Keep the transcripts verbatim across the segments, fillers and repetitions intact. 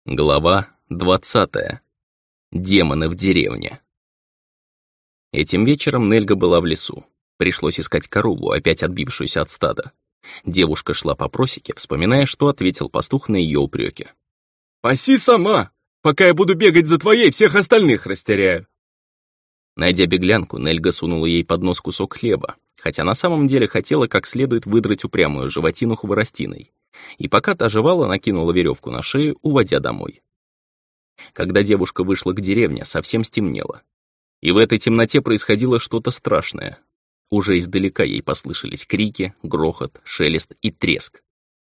Глава двадцатая. Демоны в деревне. Этим вечером Нельга была в лесу. Пришлось искать корову, опять отбившуюся от стада. Девушка шла по просеке, вспоминая, что ответил пастух на ее упреки. «Паси сама! Пока я буду бегать за твоей, всех остальных растеряю!» Найдя беглянку, Нельга сунула ей под нос кусок хлеба, хотя на самом деле хотела как следует выдрать упрямую животину хворостиной. И пока та жевала, накинула веревку на шею, уводя домой. Когда девушка вышла к деревне, совсем стемнело. И в этой темноте происходило что-то страшное. Уже издалека ей послышались крики, грохот, шелест и треск.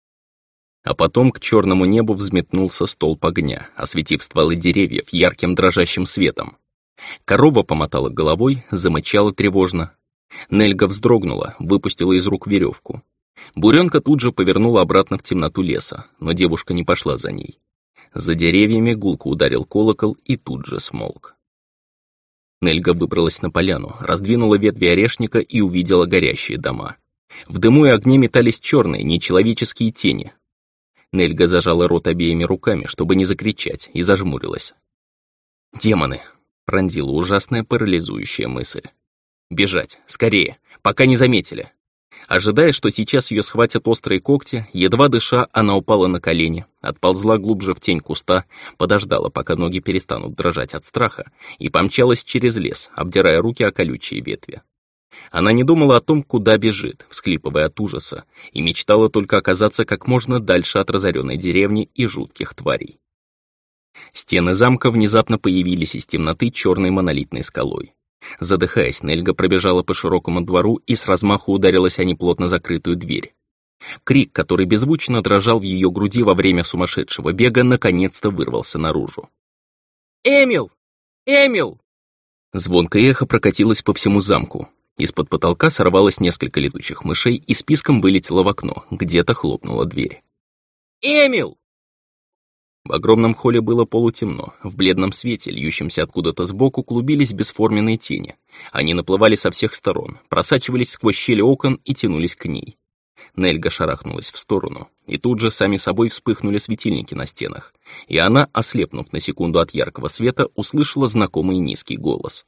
А потом к черному небу взметнулся столб огня, осветив стволы деревьев ярким дрожащим светом. Корова помотала головой, замычала тревожно. Нельга вздрогнула, выпустила из рук веревку. Буренка тут же повернула обратно в темноту леса, но девушка не пошла за ней. За деревьями гулко ударил колокол и тут же смолк. Нельга выбралась на поляну, раздвинула ветви орешника и увидела горящие дома. В дыму и огне метались черные, нечеловеческие тени. Нельга зажала рот обеими руками, чтобы не закричать, и зажмурилась. «Демоны!» — пронзила ужасная парализующая мысль. «Бежать! Скорее! Пока не заметили!» Ожидая, что сейчас ее схватят острые когти, едва дыша, она упала на колени, отползла глубже в тень куста, подождала, пока ноги перестанут дрожать от страха, и помчалась через лес, обдирая руки о колючие ветви. Она не думала о том, куда бежит, всхлипывая от ужаса, и мечтала только оказаться как можно дальше от разоренной деревни и жутких тварей. Стены замка внезапно появились из темноты черной монолитной скалой. Задыхаясь, Нельга пробежала по широкому двору и с размаху ударилась о неплотно закрытую дверь. Крик, который беззвучно дрожал в ее груди во время сумасшедшего бега, наконец-то вырвался наружу. «Эмил! Эмил!» Звонкое эхо прокатилось по всему замку. Из-под потолка сорвалось несколько летучих мышей и списком вылетело в окно, где-то хлопнула дверь. «Эмил!» В огромном холле было полутемно. В бледном свете, льющемся откуда-то сбоку, клубились бесформенные тени. Они наплывали со всех сторон, просачивались сквозь щели окон и тянулись к ней. Нельга шарахнулась в сторону, и тут же сами собой вспыхнули светильники на стенах, и она, ослепнув на секунду от яркого света, услышала знакомый низкий голос.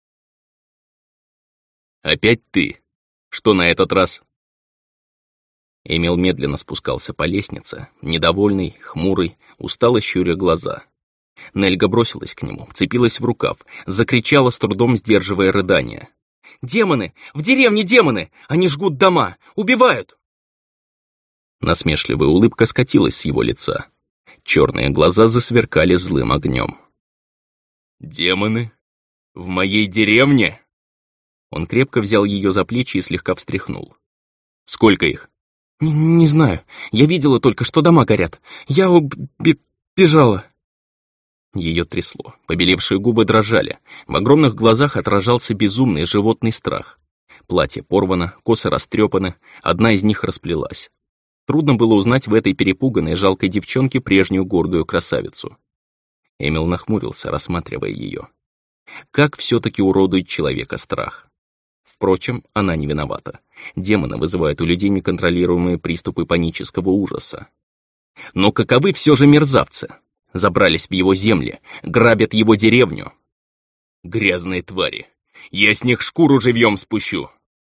«Опять ты? Что на этот раз?» Эмил медленно спускался по лестнице, недовольный, хмурый, устало щуря глаза. Нельга бросилась к нему, вцепилась в рукав, закричала, с трудом сдерживая рыдания. «Демоны! В деревне демоны! Они жгут дома! Убивают!» Насмешливая улыбка скатилась с его лица. Черные глаза засверкали злым огнем. «Демоны? В моей деревне?» Он крепко взял ее за плечи и слегка встряхнул. «Сколько их?» «Не, не знаю. Я видела только, что дома горят. Я убежала». Ее трясло, побелевшие губы дрожали. В огромных глазах отражался безумный животный страх. Платье порвано, косы растрепаны, одна из них расплелась. Трудно было узнать в этой перепуганной, жалкой девчонке прежнюю гордую красавицу. Эмил нахмурился, рассматривая ее. Как все-таки уродует человека страх. Впрочем, она не виновата. Демоны вызывают у людей неконтролируемые приступы панического ужаса. Но каковы все же мерзавцы? Забрались в его земли, грабят его деревню. Грязные твари! Я с них шкуру живьем спущу!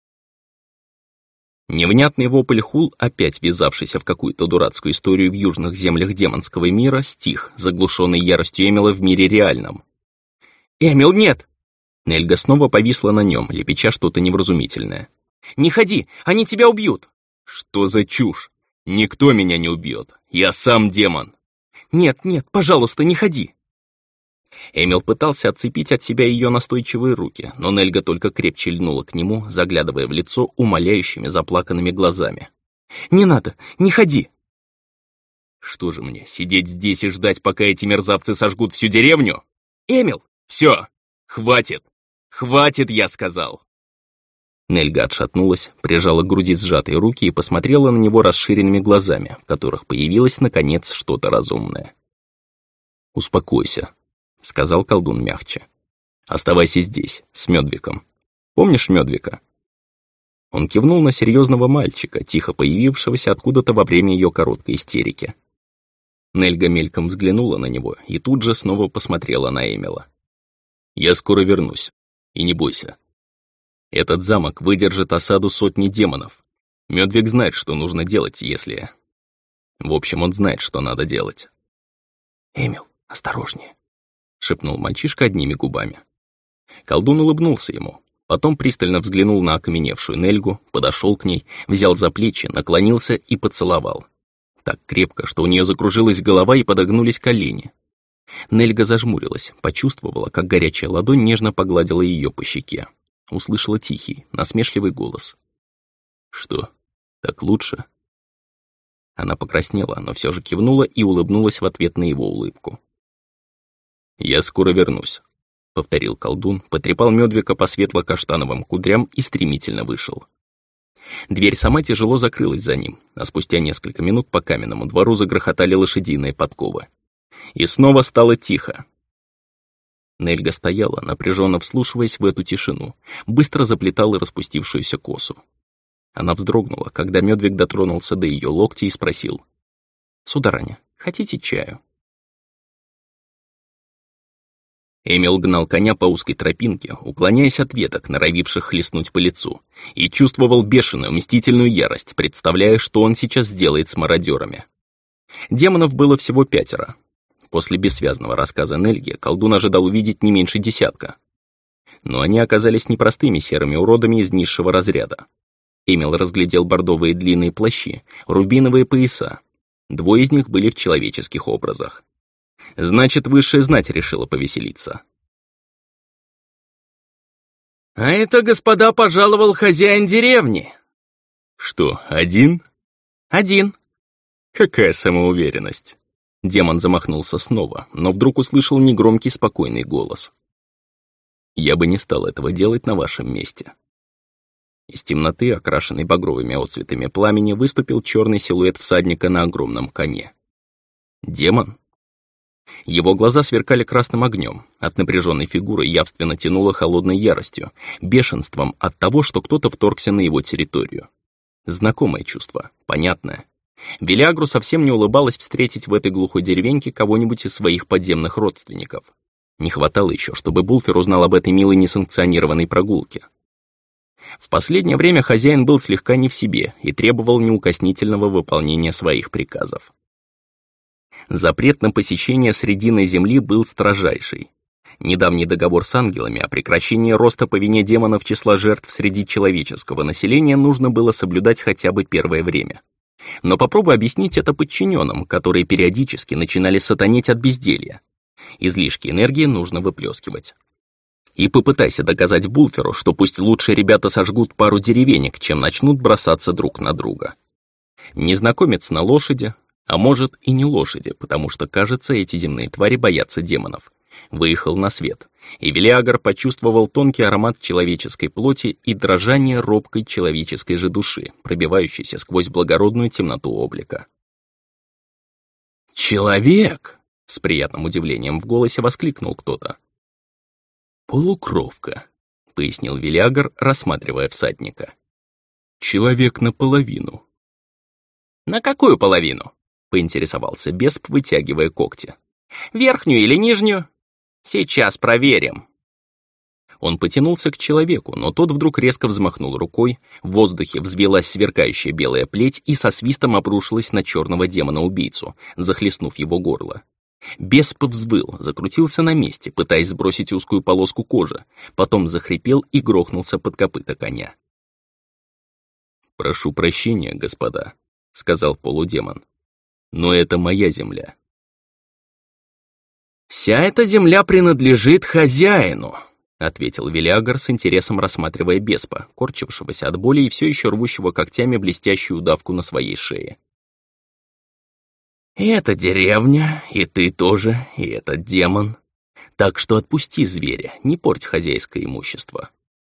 Невнятный вопль Хул, опять ввязавшийся в какую-то дурацкую историю в южных землях демонского мира, стих, заглушенный яростью Эмила в мире реальном. «Эмил, нет!» Нельга снова повисла на нем, лепеча что-то невразумительное. «Не ходи, они тебя убьют!» «Что за чушь? Никто меня не убьет, я сам демон!» «Нет, нет, пожалуйста, не ходи!» Эмил пытался отцепить от себя ее настойчивые руки, но Нельга только крепче льнула к нему, заглядывая в лицо умоляющими заплаканными глазами. «Не надо, не ходи!» «Что же мне, сидеть здесь и ждать, пока эти мерзавцы сожгут всю деревню?» «Эмил!» «Все, хватит! Хватит, я сказал!» Нельга отшатнулась, прижала к груди сжатые руки и посмотрела на него расширенными глазами, в которых появилось, наконец, что-то разумное. «Успокойся», — сказал колдун мягче. «Оставайся здесь, с Мёдвиком. Помнишь Мёдвика?» Он кивнул на серьезного мальчика, тихо появившегося откуда-то во время ее короткой истерики. Нельга мельком взглянула на него и тут же снова посмотрела на Эмила. «Я скоро вернусь. И не бойся. Этот замок выдержит осаду сотни демонов. Мёдвиг знает, что нужно делать, если... В общем, он знает, что надо делать». «Эмил, осторожнее», — шепнул мальчишка одними губами. Колдун улыбнулся ему, потом пристально взглянул на окаменевшую Нельгу, подошел к ней, взял за плечи, наклонился и поцеловал. Так крепко, что у нее закружилась голова и подогнулись колени. Нельга зажмурилась, почувствовала, как горячая ладонь нежно погладила ее по щеке. Услышала тихий, насмешливый голос. «Что, так лучше?» Она покраснела, но все же кивнула и улыбнулась в ответ на его улыбку. «Я скоро вернусь», — повторил колдун, потрепал Мёдвига по светло-каштановым кудрям и стремительно вышел. Дверь сама тяжело закрылась за ним, а спустя несколько минут по каменному двору загрохотали лошадиные подковы. И снова стало тихо. Нельга стояла, напряженно вслушиваясь в эту тишину, быстро заплетала распустившуюся косу. Она вздрогнула, когда Мёдвиг дотронулся до ее локтя и спросил: «Сударыня, хотите чаю?» Эмил гнал коня по узкой тропинке, уклоняясь от веток, норовивших хлестнуть по лицу, и чувствовал бешеную, мстительную ярость, представляя, что он сейчас сделает с мародерами. Демонов было всего пятеро. После бессвязного рассказа Нельги колдун ожидал увидеть не меньше десятка. Но они оказались непростыми серыми уродами из низшего разряда. Эмил разглядел бордовые длинные плащи, рубиновые пояса. Двое из них были в человеческих образах. Значит, высшая знать решила повеселиться. «А это, господа, пожаловал хозяин деревни». «Что, один?» «Один». «Какая самоуверенность!» Демон замахнулся снова, но вдруг услышал негромкий спокойный голос. «Я бы не стал этого делать на вашем месте». Из темноты, окрашенной багровыми отцветами пламени, выступил черный силуэт всадника на огромном коне. Демон? Его глаза сверкали красным огнем, от напряженной фигуры явственно тянуло холодной яростью, бешенством от того, что кто-то вторгся на его территорию. Знакомое чувство, понятное. Велиагру совсем не улыбалось встретить в этой глухой деревеньке кого-нибудь из своих подземных родственников. Не хватало еще, чтобы Булфер узнал об этой милой несанкционированной прогулке. В последнее время хозяин был слегка не в себе и требовал неукоснительного выполнения своих приказов. Запрет на посещение Срединной земли был строжайший. Недавний договор с ангелами о прекращении роста по вине демонов числа жертв среди человеческого населения нужно было соблюдать хотя бы первое время. Но попробуй объяснить это подчиненным, которые периодически начинали сатанеть от безделья. Излишки энергии нужно выплескивать. И попытайся доказать Булферу, что пусть лучше ребята сожгут пару деревенек, чем начнут бросаться друг на друга. Незнакомец на лошади, а может и не лошади, потому что, кажется, эти земные твари боятся демонов. Выехал на свет, и Велиагр почувствовал тонкий аромат человеческой плоти и дрожание робкой человеческой же души, пробивающейся сквозь благородную темноту облика. «Человек!» — с приятным удивлением в голосе воскликнул кто-то. «Полукровка», — пояснил Велиагр, рассматривая всадника. «Человек наполовину». «На какую половину?» — поинтересовался бесп, вытягивая когти. «Верхнюю или нижнюю? Сейчас проверим». Он потянулся к человеку, но тот вдруг резко взмахнул рукой, в воздухе взвелась сверкающая белая плеть и со свистом обрушилась на черного демона-убийцу, захлестнув его горло. Бесп взвыл, закрутился на месте, пытаясь сбросить узкую полоску кожи, потом захрипел и грохнулся под копыта коня. «Прошу прощения, господа», — сказал полудемон, — «но это моя земля». «Вся эта земля принадлежит хозяину», — ответил Велиагр с интересом, рассматривая беспа, корчившегося от боли и все еще рвущего когтями блестящую удавку на своей шее. «И эта деревня, и ты тоже, и этот демон. Так что отпусти зверя, не порть хозяйское имущество».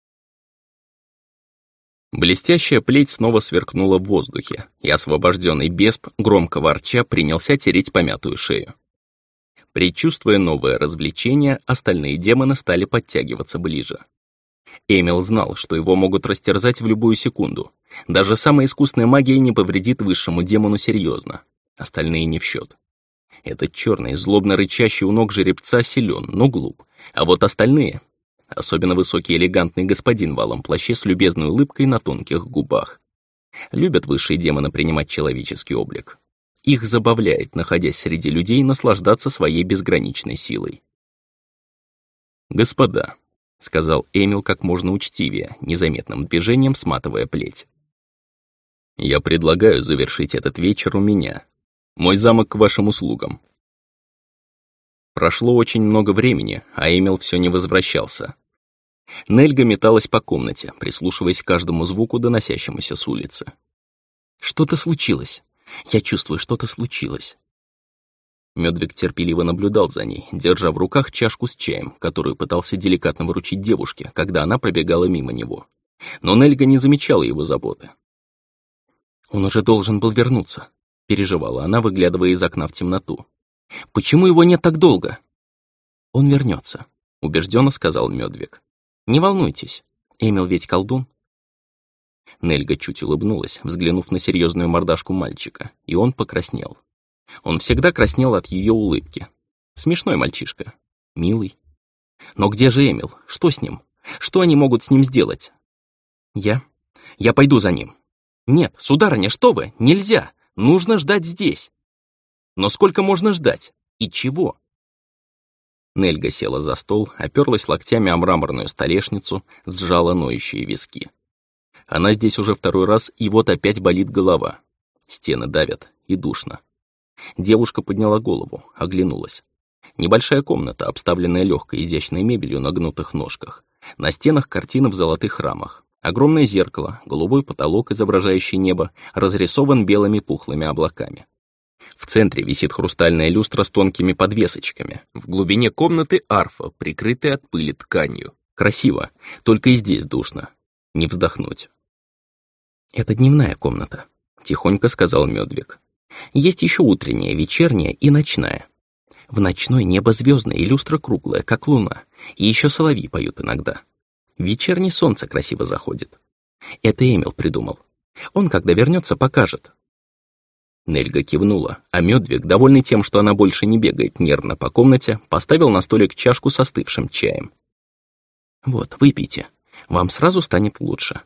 Блестящая плеть снова сверкнула в воздухе, и освобожденный бесп, громко ворча, принялся тереть помятую шею. Предчувствуя новое развлечение, остальные демоны стали подтягиваться ближе. Эмил знал, что его могут растерзать в любую секунду. Даже самая искусная магия не повредит высшему демону серьезно. Остальные не в счет. Этот черный, злобно рычащий у ног жеребца силен, но глуп. А вот остальные, особенно высокий элегантный господин в алом плаще с любезной улыбкой на тонких губах, любят высшие демоны принимать человеческий облик. Их забавляет, находясь среди людей, наслаждаться своей безграничной силой. «Господа», — сказал Эмил как можно учтивее, незаметным движением сматывая плеть. «Я предлагаю завершить этот вечер у меня. Мой замок к вашим услугам». Прошло очень много времени, а Эмил все не возвращался. Нельга металась по комнате, прислушиваясь к каждому звуку, доносящемуся с улицы. «Что-то случилось. Я чувствую, что-то случилось». Мёдвиг терпеливо наблюдал за ней, держа в руках чашку с чаем, которую пытался деликатно вручить девушке, когда она пробегала мимо него. Но Нельга не замечала его заботы. «Он уже должен был вернуться», — переживала она, выглядывая из окна в темноту. «Почему его нет так долго?» «Он вернется», — убежденно сказал Мёдвиг. «Не волнуйтесь, Эмил ведь колдун». Нельга чуть улыбнулась, взглянув на серьезную мордашку мальчика, и он покраснел. Он всегда краснел от ее улыбки. Смешной мальчишка. Милый. Но где же Эмил? Что с ним? Что они могут с ним сделать? Я? Я пойду за ним. Нет, сударыня, что вы? Нельзя. Нужно ждать здесь. Но сколько можно ждать? И чего? Нельга села за стол, оперлась локтями о мраморную столешницу, сжала ноющие виски. Она здесь уже второй раз, и вот опять болит голова. Стены давят, и душно. Девушка подняла голову, оглянулась. Небольшая комната, обставленная легкой изящной мебелью на гнутых ножках. На стенах картины в золотых рамах. Огромное зеркало, голубой потолок, изображающий небо, разрисован белыми пухлыми облаками. В центре висит хрустальная люстра с тонкими подвесочками. В глубине комнаты арфа, прикрытая от пыли тканью. Красиво, только и здесь душно. Не вздохнуть. «Это дневная комната», — тихонько сказал Мёдвиг. «Есть еще утренняя, вечерняя и ночная. В ночной небо звездное и люстра круглая, как луна, и еще соловьи поют иногда. В вечерней солнце красиво заходит. Это Эмил придумал. Он, когда вернется, покажет». Нельга кивнула, а Мёдвиг, довольный тем, что она больше не бегает нервно по комнате, поставил на столик чашку с остывшим чаем. «Вот, выпейте. Вам сразу станет лучше».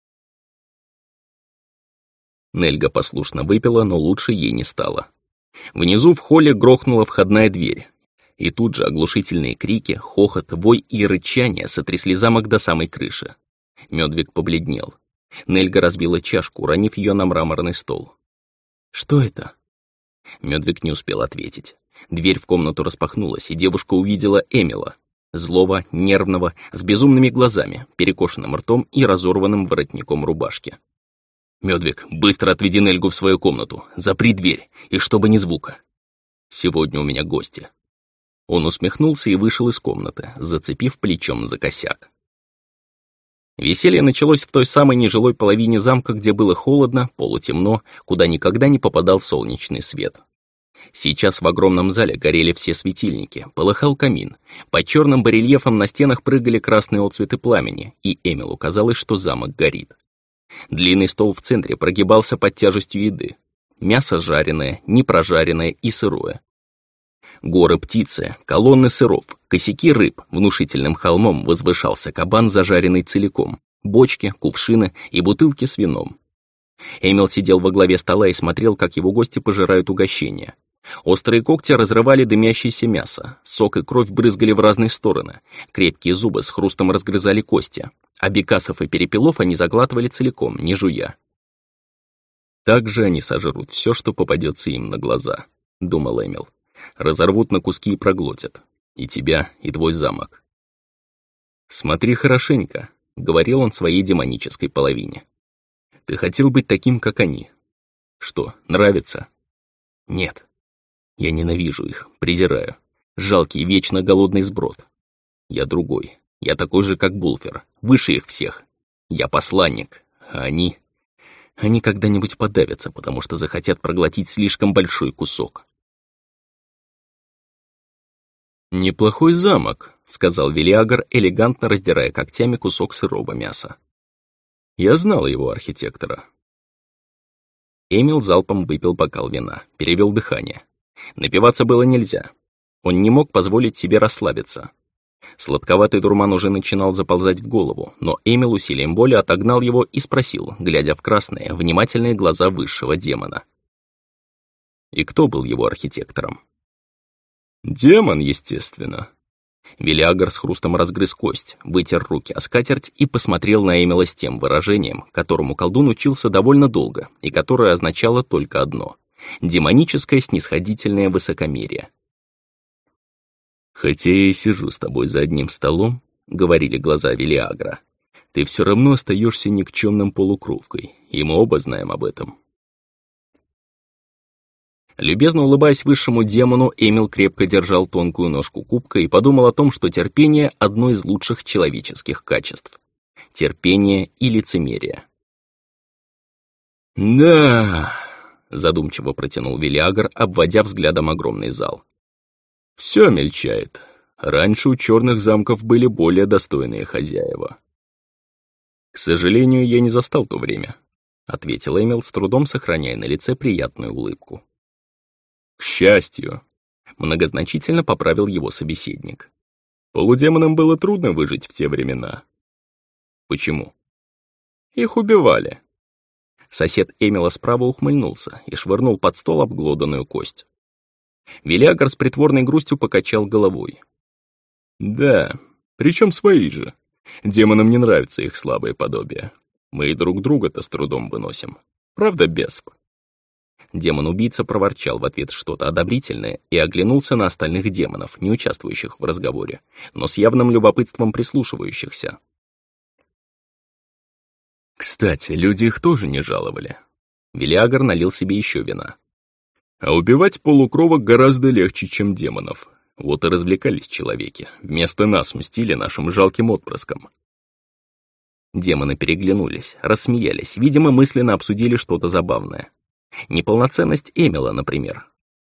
Нельга послушно выпила, но лучше ей не стало. Внизу в холле грохнула входная дверь. И тут же оглушительные крики, хохот, вой и рычание сотрясли замок до самой крыши. Мёдвиг побледнел. Нельга разбила чашку, уронив ее на мраморный стол. «Что это?» Мёдвиг не успел ответить. Дверь в комнату распахнулась, и девушка увидела Эмила. Злого, нервного, с безумными глазами, перекошенным ртом и разорванным воротником рубашки. «Мёдвиг, быстро отведи Нельгу в свою комнату, запри дверь, и чтобы ни звука. Сегодня у меня гости». Он усмехнулся и вышел из комнаты, зацепив плечом за косяк. Веселье началось в той самой нежилой половине замка, где было холодно, полутемно, куда никогда не попадал солнечный свет. Сейчас в огромном зале горели все светильники, полыхал камин, по черным барельефам на стенах прыгали красные отцветы пламени, и Эмилу казалось, что замок горит. Длинный стол в центре прогибался под тяжестью еды. Мясо жареное, непрожаренное и сырое. Горы птицы, колонны сыров, косяки рыб, внушительным холмом возвышался кабан, зажаренный целиком, бочки, кувшины и бутылки с вином. Эмил сидел во главе стола и смотрел, как его гости пожирают угощение. Острые когти разрывали дымящееся мясо, сок и кровь брызгали в разные стороны, крепкие зубы с хрустом разгрызали кости, а бекасов и перепелов они заглатывали целиком, не жуя. «Так же они сожрут все, что попадется им на глаза», — думал Эмил. «Разорвут на куски и проглотят. И тебя, и твой замок». «Смотри хорошенько», — говорил он своей демонической половине. «Ты хотел быть таким, как они. Что, нравится?» «Нет. Я ненавижу их, презираю. Жалкий, вечно голодный сброд. Я другой. Я такой же, как Булфер, выше их всех. Я посланник, а они... Они когда-нибудь подавятся, потому что захотят проглотить слишком большой кусок». «Неплохой замок», — сказал Велиагр, элегантно раздирая когтями кусок сырого мяса. «Я знал его архитектора». Эмил залпом выпил бокал вина, перевел дыхание. Напиваться было нельзя. Он не мог позволить себе расслабиться. Сладковатый дурман уже начинал заползать в голову, но Эмил усилием воли отогнал его и спросил, глядя в красные, внимательные глаза высшего демона. И кто был его архитектором? Демон, естественно. Велиагр с хрустом разгрыз кость, вытер руки о скатерть и посмотрел на Эмила с тем выражением, которому колдун учился довольно долго и которое означало только одно — демоническое снисходительное высокомерие. «Хотя я и сижу с тобой за одним столом», — говорили глаза Велиагра, «ты все равно остаешься никчемным полукровкой, и мы оба знаем об этом». Любезно улыбаясь высшему демону, Эмил крепко держал тонкую ножку кубка и подумал о том, что терпение — одно из лучших человеческих качеств. Терпение и лицемерие. «Да», — задумчиво протянул Велиагр, обводя взглядом огромный зал. «Все мельчает. Раньше у черных замков были более достойные хозяева». «К сожалению, я не застал то время», — ответил Эмил, с трудом сохраняя на лице приятную улыбку. «К счастью», — многозначительно поправил его собеседник. «Полудемонам было трудно выжить в те времена». «Почему?» «Их убивали». Сосед Эмила справа ухмыльнулся и швырнул под стол обглоданную кость. Велиагр с притворной грустью покачал головой. «Да, причем свои же. Демонам не нравятся их слабые подобия. Мы и друг друга-то с трудом выносим. Правда, бесп?» Демон-убийца проворчал в ответ что-то одобрительное и оглянулся на остальных демонов, не участвующих в разговоре, но с явным любопытством прислушивающихся. Кстати, люди их тоже не жаловали. Велиагр налил себе еще вина. А убивать полукровок гораздо легче, чем демонов. Вот и развлекались человеки, вместо нас мстили нашим жалким отпрыскам. Демоны переглянулись, рассмеялись, видимо, мысленно обсудили что-то забавное. Неполноценность Эмила, например.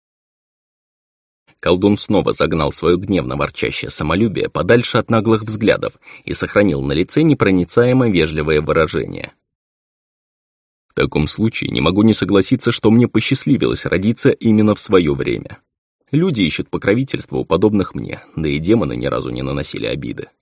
Колдун снова загнал свое гневно ворчащее самолюбие подальше от наглых взглядов и сохранил на лице непроницаемо вежливое выражение. В таком случае не могу не согласиться, что мне посчастливилось родиться именно в свое время. Люди ищут покровительства у подобных мне, да и демоны ни разу не наносили обиды.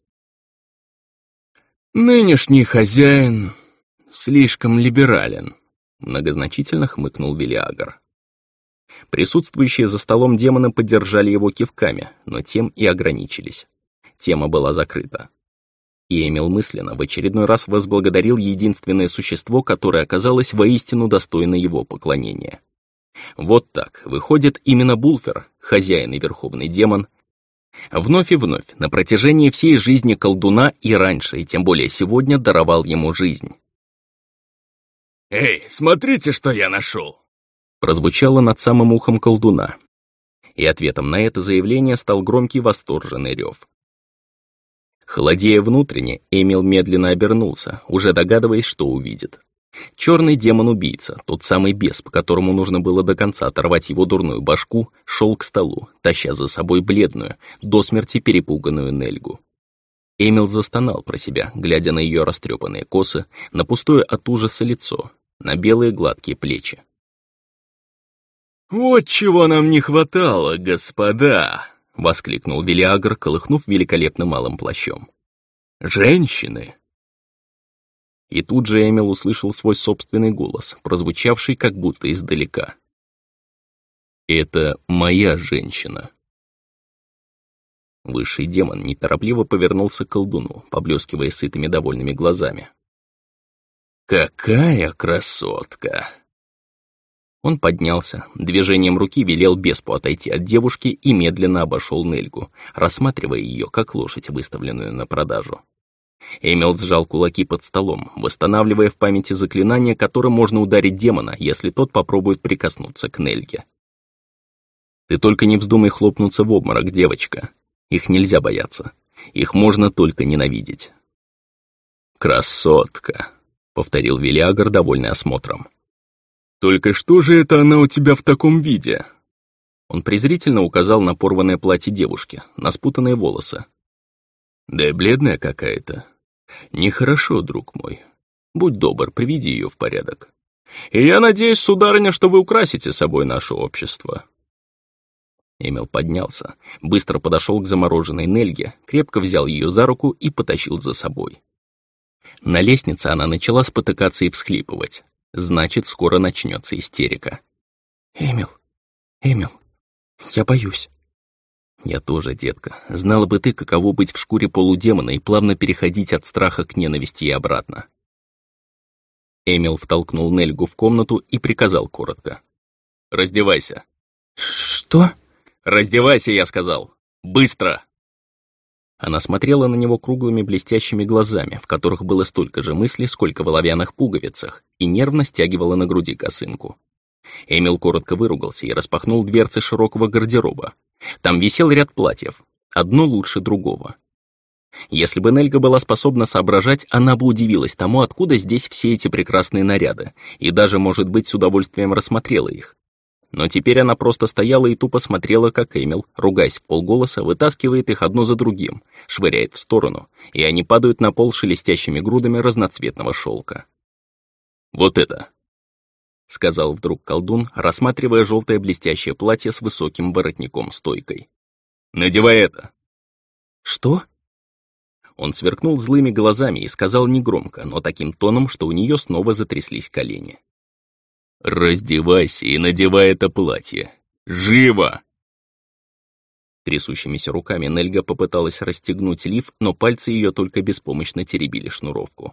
«Нынешний хозяин слишком либерален», — многозначительно хмыкнул Велиагр. Присутствующие за столом демоны поддержали его кивками, но тем и ограничились. Тема была закрыта. И Эмил мысленно в очередной раз возблагодарил единственное существо, которое оказалось воистину достойно его поклонения. Вот так, выходит, именно Булфер, хозяин и верховный демон, вновь и вновь на протяжении всей жизни колдуна и раньше, и тем более сегодня даровал ему жизнь. «Эй, смотрите, что я нашел!» прозвучало над самым ухом колдуна. И ответом на это заявление стал громкий восторженный рев. Холодея внутренне, Эмил медленно обернулся, уже догадываясь, что увидит. Черный демон-убийца, тот самый бес, по которому нужно было до конца оторвать его дурную башку, шел к столу, таща за собой бледную, до смерти перепуганную Нельгу. Эмил застонал про себя, глядя на ее растрепанные косы, на пустое от ужаса лицо, на белые гладкие плечи. «Вот чего нам не хватало, господа!» — воскликнул Велиагр, колыхнув великолепно малым плащом. «Женщины!» И тут же Эмил услышал свой собственный голос, прозвучавший как будто издалека. «Это моя женщина!» Высший демон неторопливо повернулся к колдуну, поблескивая сытыми довольными глазами. «Какая красотка!» Он поднялся, движением руки велел беспу отойти от девушки и медленно обошел Нельгу, рассматривая ее как лошадь, выставленную на продажу. Эмил сжал кулаки под столом, восстанавливая в памяти заклинание, которым можно ударить демона, если тот попробует прикоснуться к Нельге. «Ты только не вздумай хлопнуться в обморок, девочка. Их нельзя бояться. Их можно только ненавидеть». «Красотка», — повторил Велиагр, довольный осмотром. «Только что же это она у тебя в таком виде?» Он презрительно указал на порванное платье девушки, на спутанные волосы. «Да и бледная какая-то. Нехорошо, друг мой. Будь добр, приведи ее в порядок. И я надеюсь, сударыня, что вы украсите собой наше общество». Эмил поднялся, быстро подошел к замороженной Нельге, крепко взял ее за руку и потащил за собой. На лестнице она начала спотыкаться и всхлипывать. Значит, скоро начнется истерика. «Эмил, Эмил, я боюсь». «Я тоже, детка. Знала бы ты, каково быть в шкуре полудемона и плавно переходить от страха к ненависти и обратно». Эмил втолкнул Нельгу в комнату и приказал коротко. «Раздевайся». «Что?» «Раздевайся, я сказал! Быстро!» Она смотрела на него круглыми блестящими глазами, в которых было столько же мыслей, сколько в оловянных пуговицах, и нервно стягивала на груди косынку. Эмил коротко выругался и распахнул дверцы широкого гардероба. Там висел ряд платьев, одно лучше другого. Если бы Нельга была способна соображать, она бы удивилась тому, откуда здесь все эти прекрасные наряды, и даже, может быть, с удовольствием рассмотрела их. Но теперь она просто стояла и тупо смотрела, как Эмил, ругаясь вполголоса, вытаскивает их одно за другим, швыряет в сторону, и они падают на пол шелестящими грудами разноцветного шелка. «Вот это!» — сказал вдруг колдун, рассматривая желтое блестящее платье с высоким воротником-стойкой. «Надевай это!» «Что?» Он сверкнул злыми глазами и сказал негромко, но таким тоном, что у нее снова затряслись колени. «Раздевайся и надевай это платье! Живо!» Трясущимися руками Нельга попыталась расстегнуть лиф, но пальцы ее только беспомощно теребили шнуровку.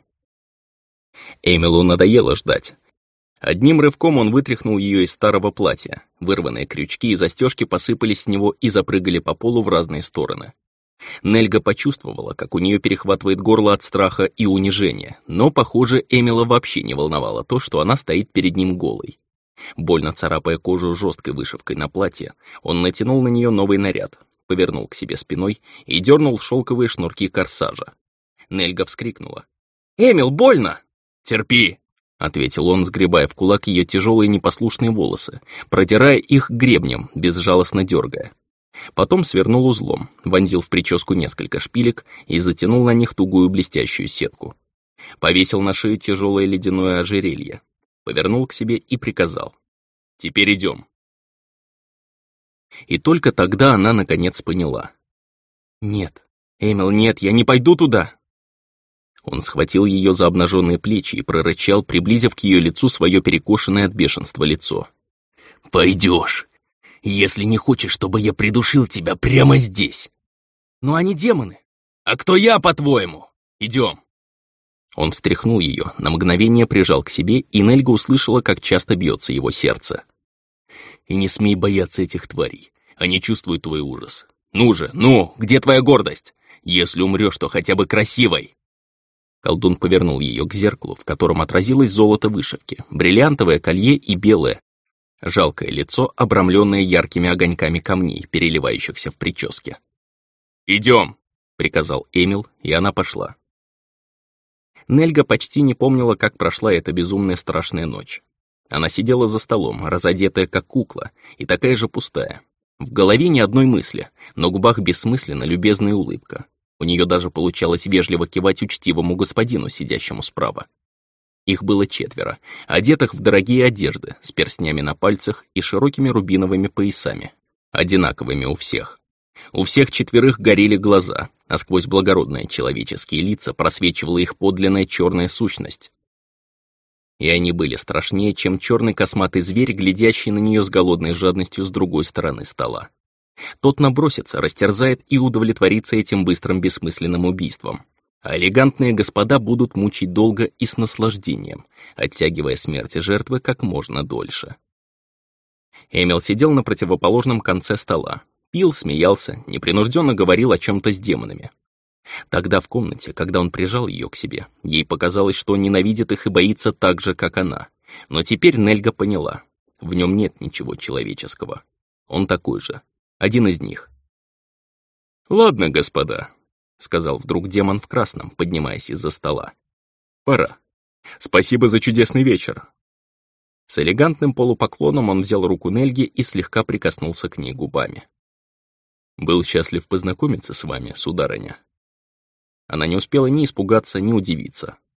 Эмилу надоело ждать. Одним рывком он вытряхнул ее из старого платья. Вырванные крючки и застежки посыпались с него и запрыгали по полу в разные стороны. Нельга почувствовала, как у нее перехватывает горло от страха и унижения, но, похоже, Эмила вообще не волновало то, что она стоит перед ним голой. Больно царапая кожу жесткой вышивкой на платье, он натянул на нее новый наряд, повернул к себе спиной и дернул в шелковые шнурки корсажа. Нельга вскрикнула. «Эмил, больно!» «Терпи!» — ответил он, сгребая в кулак ее тяжелые непослушные волосы, продирая их гребнем, безжалостно дергая. Потом свернул узлом, вонзил в прическу несколько шпилек и затянул на них тугую блестящую сетку. Повесил на шею тяжелое ледяное ожерелье, повернул к себе и приказал: «Теперь идем». И только тогда она наконец поняла. «Нет, Эмил, нет, я не пойду туда!» Он схватил ее за обнаженные плечи и прорычал, приблизив к ее лицу свое перекошенное от бешенства лицо. «Пойдешь, если не хочешь, чтобы я придушил тебя прямо здесь!» «Но они демоны! А кто я, по-твоему? Идем!» Он встряхнул ее, на мгновение прижал к себе, и Нельга услышала, как часто бьется его сердце. «И не смей бояться этих тварей, они чувствуют твой ужас. Ну же, ну, где твоя гордость? Если умрешь, то хотя бы красивой!» Колдун повернул ее к зеркалу, в котором отразилось золото вышивки, бриллиантовое колье и белое, жалкое лицо, обрамленное яркими огоньками камней, переливающихся в прическе. «Идем!» — приказал Эмил, и она пошла. Нельга почти не помнила, как прошла эта безумная страшная ночь. Она сидела за столом, разодетая как кукла, и такая же пустая. В голове ни одной мысли, на губах бессмысленно любезная улыбка. У нее даже получалось вежливо кивать учтивому господину, сидящему справа. Их было четверо, одетых в дорогие одежды, с перстнями на пальцах и широкими рубиновыми поясами, одинаковыми у всех. У всех четверых горели глаза, а сквозь благородные человеческие лица просвечивала их подлинная черная сущность. И они были страшнее, чем черный косматый зверь, глядящий на нее с голодной жадностью с другой стороны стола. Тот набросится, растерзает и удовлетворится этим быстрым бессмысленным убийством. А элегантные господа будут мучить долго и с наслаждением, оттягивая смерть жертвы как можно дольше. Эмил сидел на противоположном конце стола, пил, смеялся, непринужденно говорил о чем-то с демонами. Тогда в комнате, когда он прижал ее к себе, ей показалось, что он ненавидит их и боится так же, как она. Но теперь Нельга поняла, в нем нет ничего человеческого. Он такой же, один из них. «Ладно, господа», — сказал вдруг демон в красном, поднимаясь из-за стола. «Пора. Спасибо за чудесный вечер». С элегантным полупоклоном он взял руку Нельги и слегка прикоснулся к ней губами. «Был счастлив познакомиться с вами, сударыня». Она не успела ни испугаться, ни удивиться.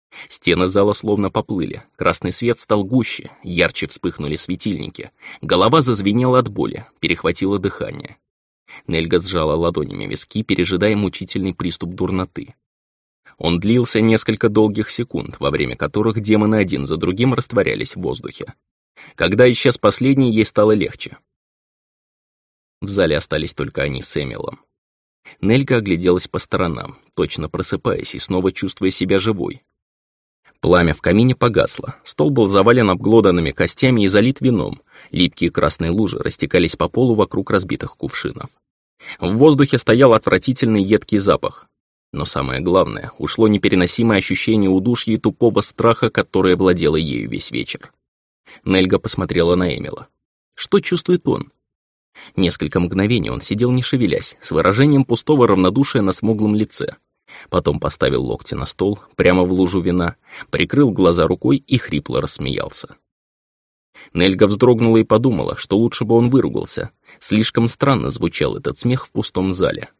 Стены зала словно поплыли, красный свет стал гуще, ярче вспыхнули светильники, голова зазвенела от боли, перехватило дыхание. Нельга сжала ладонями виски, пережидая мучительный приступ дурноты. Он длился несколько долгих секунд, во время которых демоны один за другим растворялись в воздухе. Когда исчез последний, ей стало легче. В зале остались только они с Эмилом. Нельга огляделась по сторонам, точно просыпаясь и снова чувствуя себя живой. Пламя в камине погасло, стол был завален обглоданными костями и залит вином, липкие красные лужи растекались по полу вокруг разбитых кувшинов. В воздухе стоял отвратительный едкий запах. Но самое главное, ушло непереносимое ощущение удушья и тупого страха, которое владело ею весь вечер. Нельга посмотрела на Эмила. Что чувствует он? Несколько мгновений он сидел не шевелясь, с выражением пустого равнодушия на смуглом лице. Потом поставил локти на стол, прямо в лужу вина, прикрыл глаза рукой и хрипло рассмеялся. Нельга вздрогнула и подумала, что лучше бы он выругался. Слишком странно звучал этот смех в пустом зале.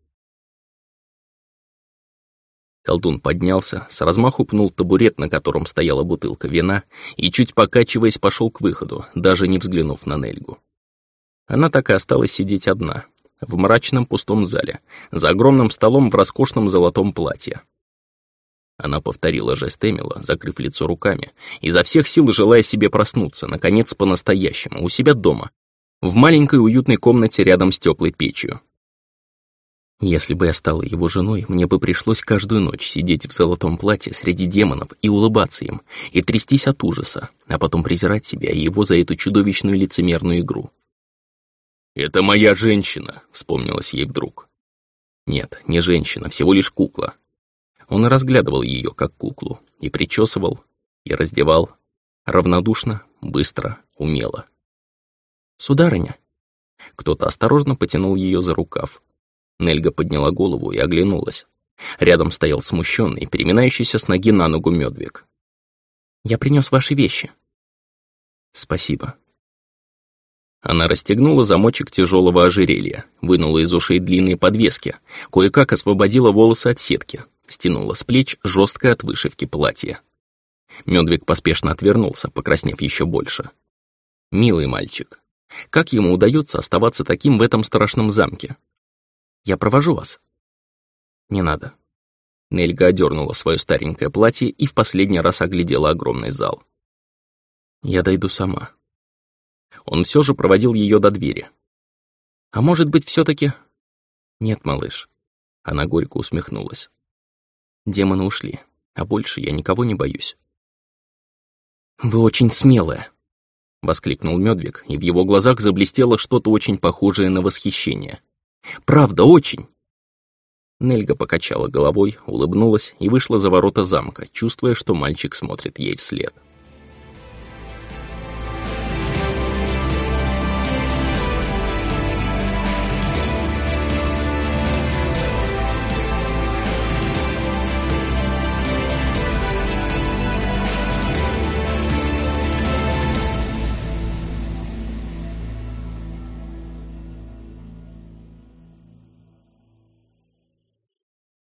Колдун поднялся, с размаху пнул табурет, на котором стояла бутылка вина, и, чуть покачиваясь, пошел к выходу, даже не взглянув на Нельгу. Она так и осталась сидеть одна, в мрачном пустом зале, за огромным столом в роскошном золотом платье. Она повторила жест Эмила, закрыв лицо руками, изо всех сил желая себе проснуться, наконец, по-настоящему, у себя дома, в маленькой уютной комнате рядом с теплой печью. Если бы я стала его женой, мне бы пришлось каждую ночь сидеть в золотом платье среди демонов и улыбаться им, и трястись от ужаса, а потом презирать себя и его за эту чудовищную лицемерную игру. «Это моя женщина», — вспомнилось ей вдруг. Нет, не женщина, всего лишь кукла. Он и разглядывал ее как куклу, и причесывал, и раздевал, равнодушно, быстро, умело. «Сударыня!» Кто-то осторожно потянул ее за рукав. Нельга подняла голову и оглянулась. Рядом стоял смущенный, переминающийся с ноги на ногу Мёдвиг. «Я принес ваши вещи». «Спасибо». Она расстегнула замочек тяжелого ожерелья, вынула из ушей длинные подвески, кое-как освободила волосы от сетки, стянула с плеч жесткое от вышивки платье. Мёдвиг поспешно отвернулся, покраснев еще больше. Милый мальчик. Как ему удается оставаться таким в этом страшном замке? «Я провожу вас». «Не надо». Нельга одернула свое старенькое платье и в последний раз оглядела огромный зал. «Я дойду сама». Он все же проводил ее до двери. «А может быть, все-таки...» «Нет, малыш». Она горько усмехнулась. «Демоны ушли, а больше я никого не боюсь». «Вы очень смелая», — воскликнул Мёдвиг, и в его глазах заблестело что-то очень похожее на восхищение. «Правда, очень!» Нельга покачала головой, улыбнулась и вышла за ворота замка, чувствуя, что мальчик смотрит ей вслед.